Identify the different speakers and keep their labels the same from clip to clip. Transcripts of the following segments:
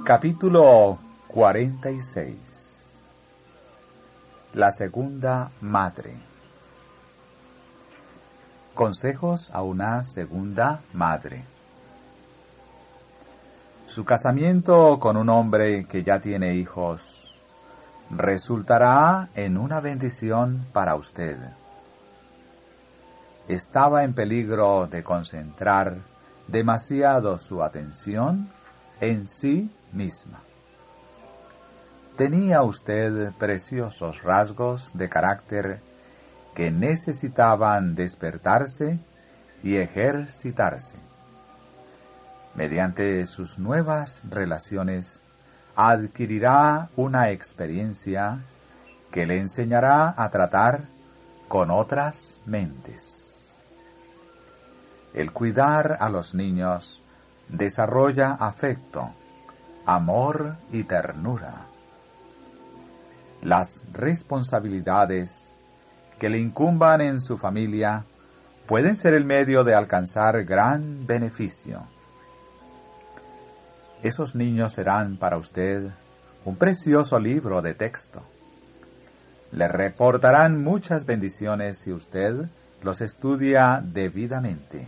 Speaker 1: Capítulo 46. La segunda madre. Consejos a una segunda madre. Su casamiento con un hombre que ya tiene hijos resultará en una bendición para usted. Estaba en peligro de concentrar demasiado su atención en sí misma. Tenía usted preciosos rasgos de carácter que necesitaban despertarse y ejercitarse. Mediante sus nuevas relaciones, adquirirá una experiencia que le enseñará a tratar con otras mentes. El cuidar a los niños desarrolla afecto, amor y ternura. Las responsabilidades que le incumban en su familia pueden ser el medio de alcanzar gran beneficio. Esos niños serán para usted un precioso libro de texto. Le reportarán muchas bendiciones si usted los estudia debidamente.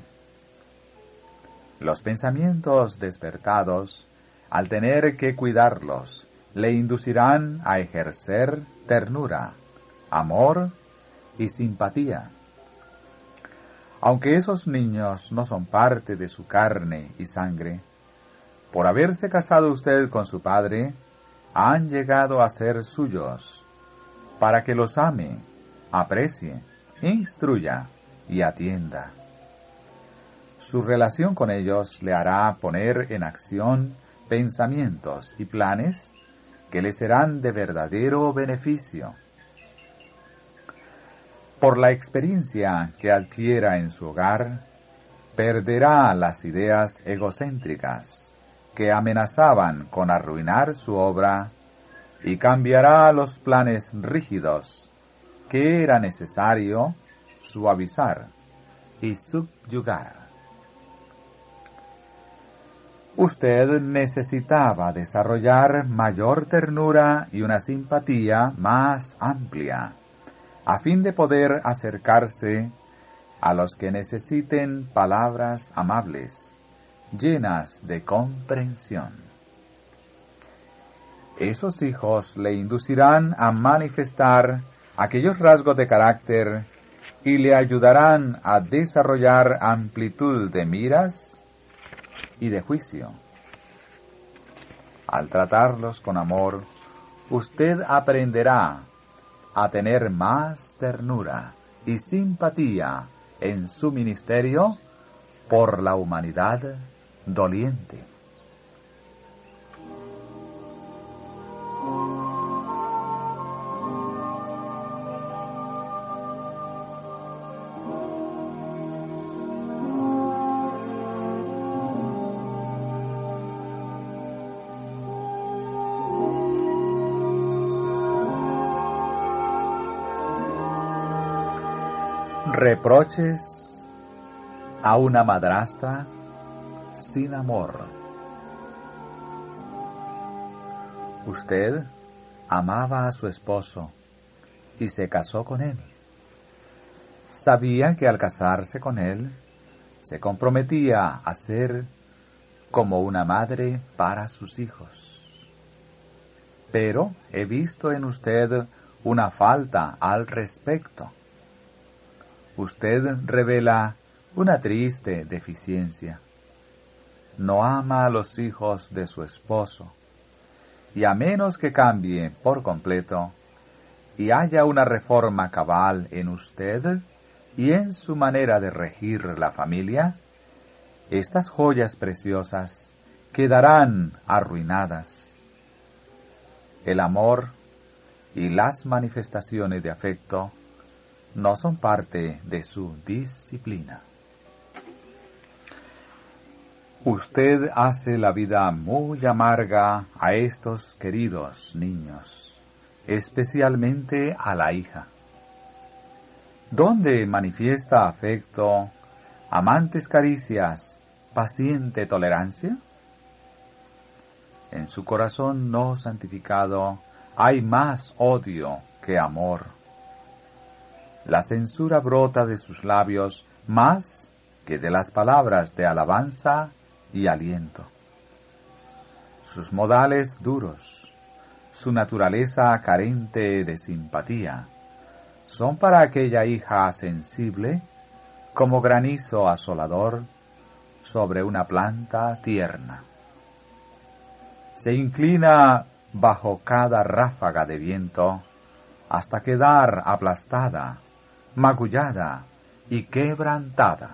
Speaker 1: Los pensamientos despertados, al tener que cuidarlos, le inducirán a ejercer ternura, amor y simpatía. Aunque esos niños no son parte de su carne y sangre, por haberse casado usted con su padre, han llegado a ser suyos, para que los ame, aprecie, instruya y atienda. Su relación con ellos le hará poner en acción pensamientos y planes que le serán de verdadero beneficio. Por la experiencia que adquiera en su hogar, perderá las ideas egocéntricas que amenazaban con arruinar su obra y cambiará los planes rígidos que era necesario suavizar y subyugar. Usted necesitaba desarrollar mayor ternura y una simpatía más amplia, a fin de poder acercarse a los que necesiten palabras amables, llenas de comprensión. Esos hijos le inducirán a manifestar aquellos rasgos de carácter y le ayudarán a desarrollar amplitud de miras y de juicio. Al tratarlos con amor, usted aprenderá a tener más ternura y simpatía en su ministerio por la humanidad doliente. Reproches a una madrastra sin amor. Usted amaba a su esposo y se casó con él. Sabía que al casarse con él se comprometía a ser como una madre para sus hijos. Pero he visto en usted una falta al respecto. Usted revela una triste deficiencia. No ama a los hijos de su esposo, y a menos que cambie por completo y haya una reforma cabal en usted y en su manera de regir la familia, estas joyas preciosas quedarán arruinadas. El amor y las manifestaciones de afecto no son parte de su disciplina. Usted hace la vida muy amarga a estos queridos niños, especialmente a la hija. ¿Dónde manifiesta afecto, amantes caricias, paciente tolerancia? En su corazón no santificado hay más odio que amor. La censura brota de sus labios más que de las palabras de alabanza y aliento. Sus modales duros, su naturaleza carente de simpatía, son para aquella hija sensible como granizo asolador sobre una planta tierna. Se inclina bajo cada ráfaga de viento hasta quedar aplastada, magullada y quebrantada.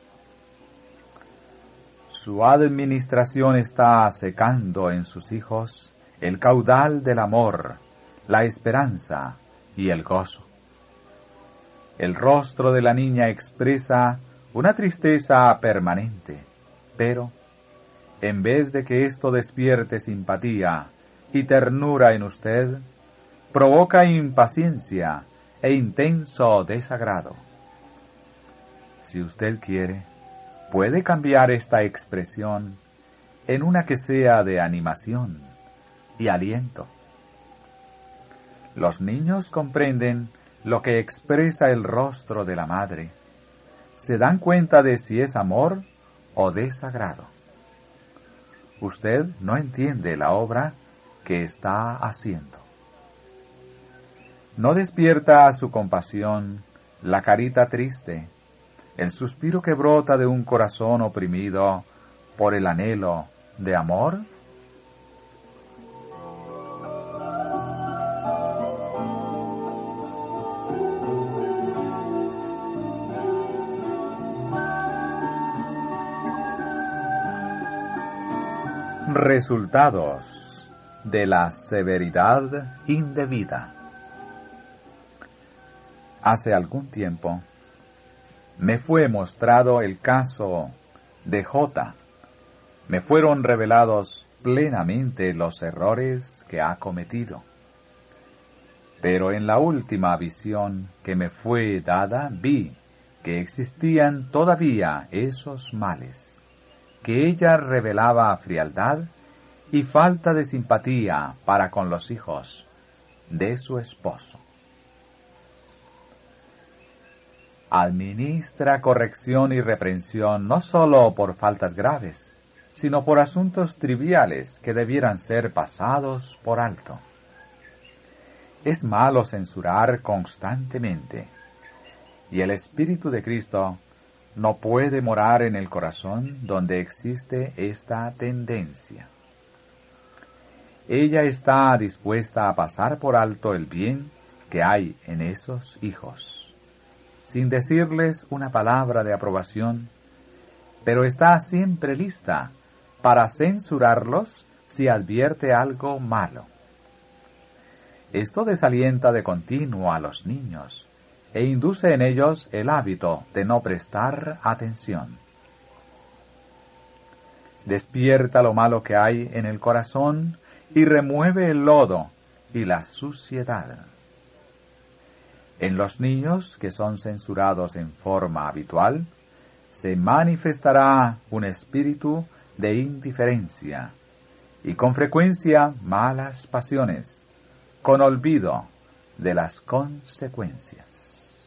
Speaker 1: Su administración está secando en sus hijos el caudal del amor, la esperanza y el gozo. El rostro de la niña expresa una tristeza permanente, pero en vez de que esto despierte simpatía y ternura en usted, provoca impaciencia e intenso desagrado. Si usted quiere, puede cambiar esta expresión en una que sea de animación y aliento. Los niños comprenden lo que expresa el rostro de la madre. Se dan cuenta de si es amor o desagrado. Usted no entiende la obra que está haciendo. No despierta su compasión la carita triste, el suspiro que brota de un corazón oprimido por el anhelo de amor. Resultados de la severidad indebida. Hace algún tiempo me fue mostrado el caso de J. Me fueron revelados plenamente los errores que ha cometido. Pero en la última visión que me fue dada vi que existían todavía esos males, que ella revelaba frialdad y falta de simpatía para con los hijos de su esposo. Administra corrección y reprensión no sólo por faltas graves, sino por asuntos triviales que debieran ser pasados por alto. Es malo censurar constantemente, y el Espíritu de Cristo no puede morar en el corazón donde existe esta tendencia. Ella está dispuesta a pasar por alto el bien que hay en esos hijos, sin decirles una palabra de aprobación, pero está siempre lista para censurarlos si advierte algo malo. Esto desalienta de continuo a los niños e induce en ellos el hábito de no prestar atención. Despierta lo malo que hay en el corazón y remueve el lodo y la suciedad. En los niños que son censurados en forma habitual, se manifestará un espíritu de indiferencia y con frecuencia malas pasiones, con olvido de las consecuencias.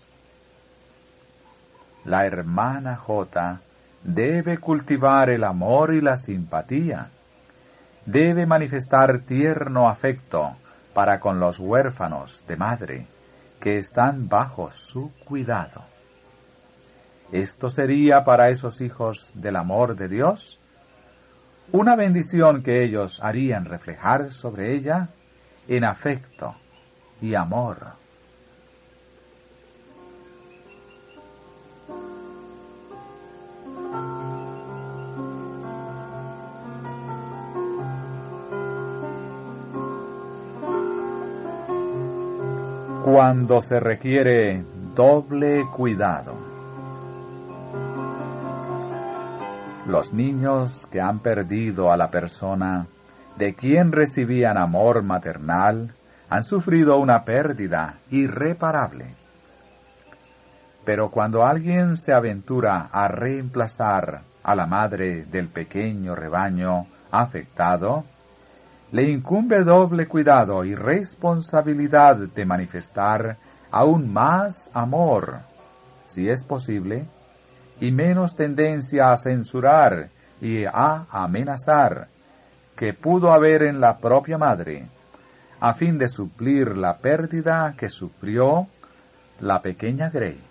Speaker 1: La hermana J debe cultivar el amor y la simpatía. Debe manifestar tierno afecto para con los huérfanos de madre que están bajo su cuidado. Esto sería para esos hijos del amor de Dios una bendición que ellos harían reflejar sobre ella en afecto y amor. Cuando se requiere doble cuidado. Los niños que han perdido a la persona de quien recibían amor maternal han sufrido una pérdida irreparable. Pero cuando alguien se aventura a reemplazar a la madre del pequeño rebaño afectado, le incumbe doble cuidado y responsabilidad de manifestar aún más amor, si es posible, y menos tendencia a censurar y a amenazar que pudo haber en la propia madre, a fin de suplir la pérdida que sufrió la pequeña Grey.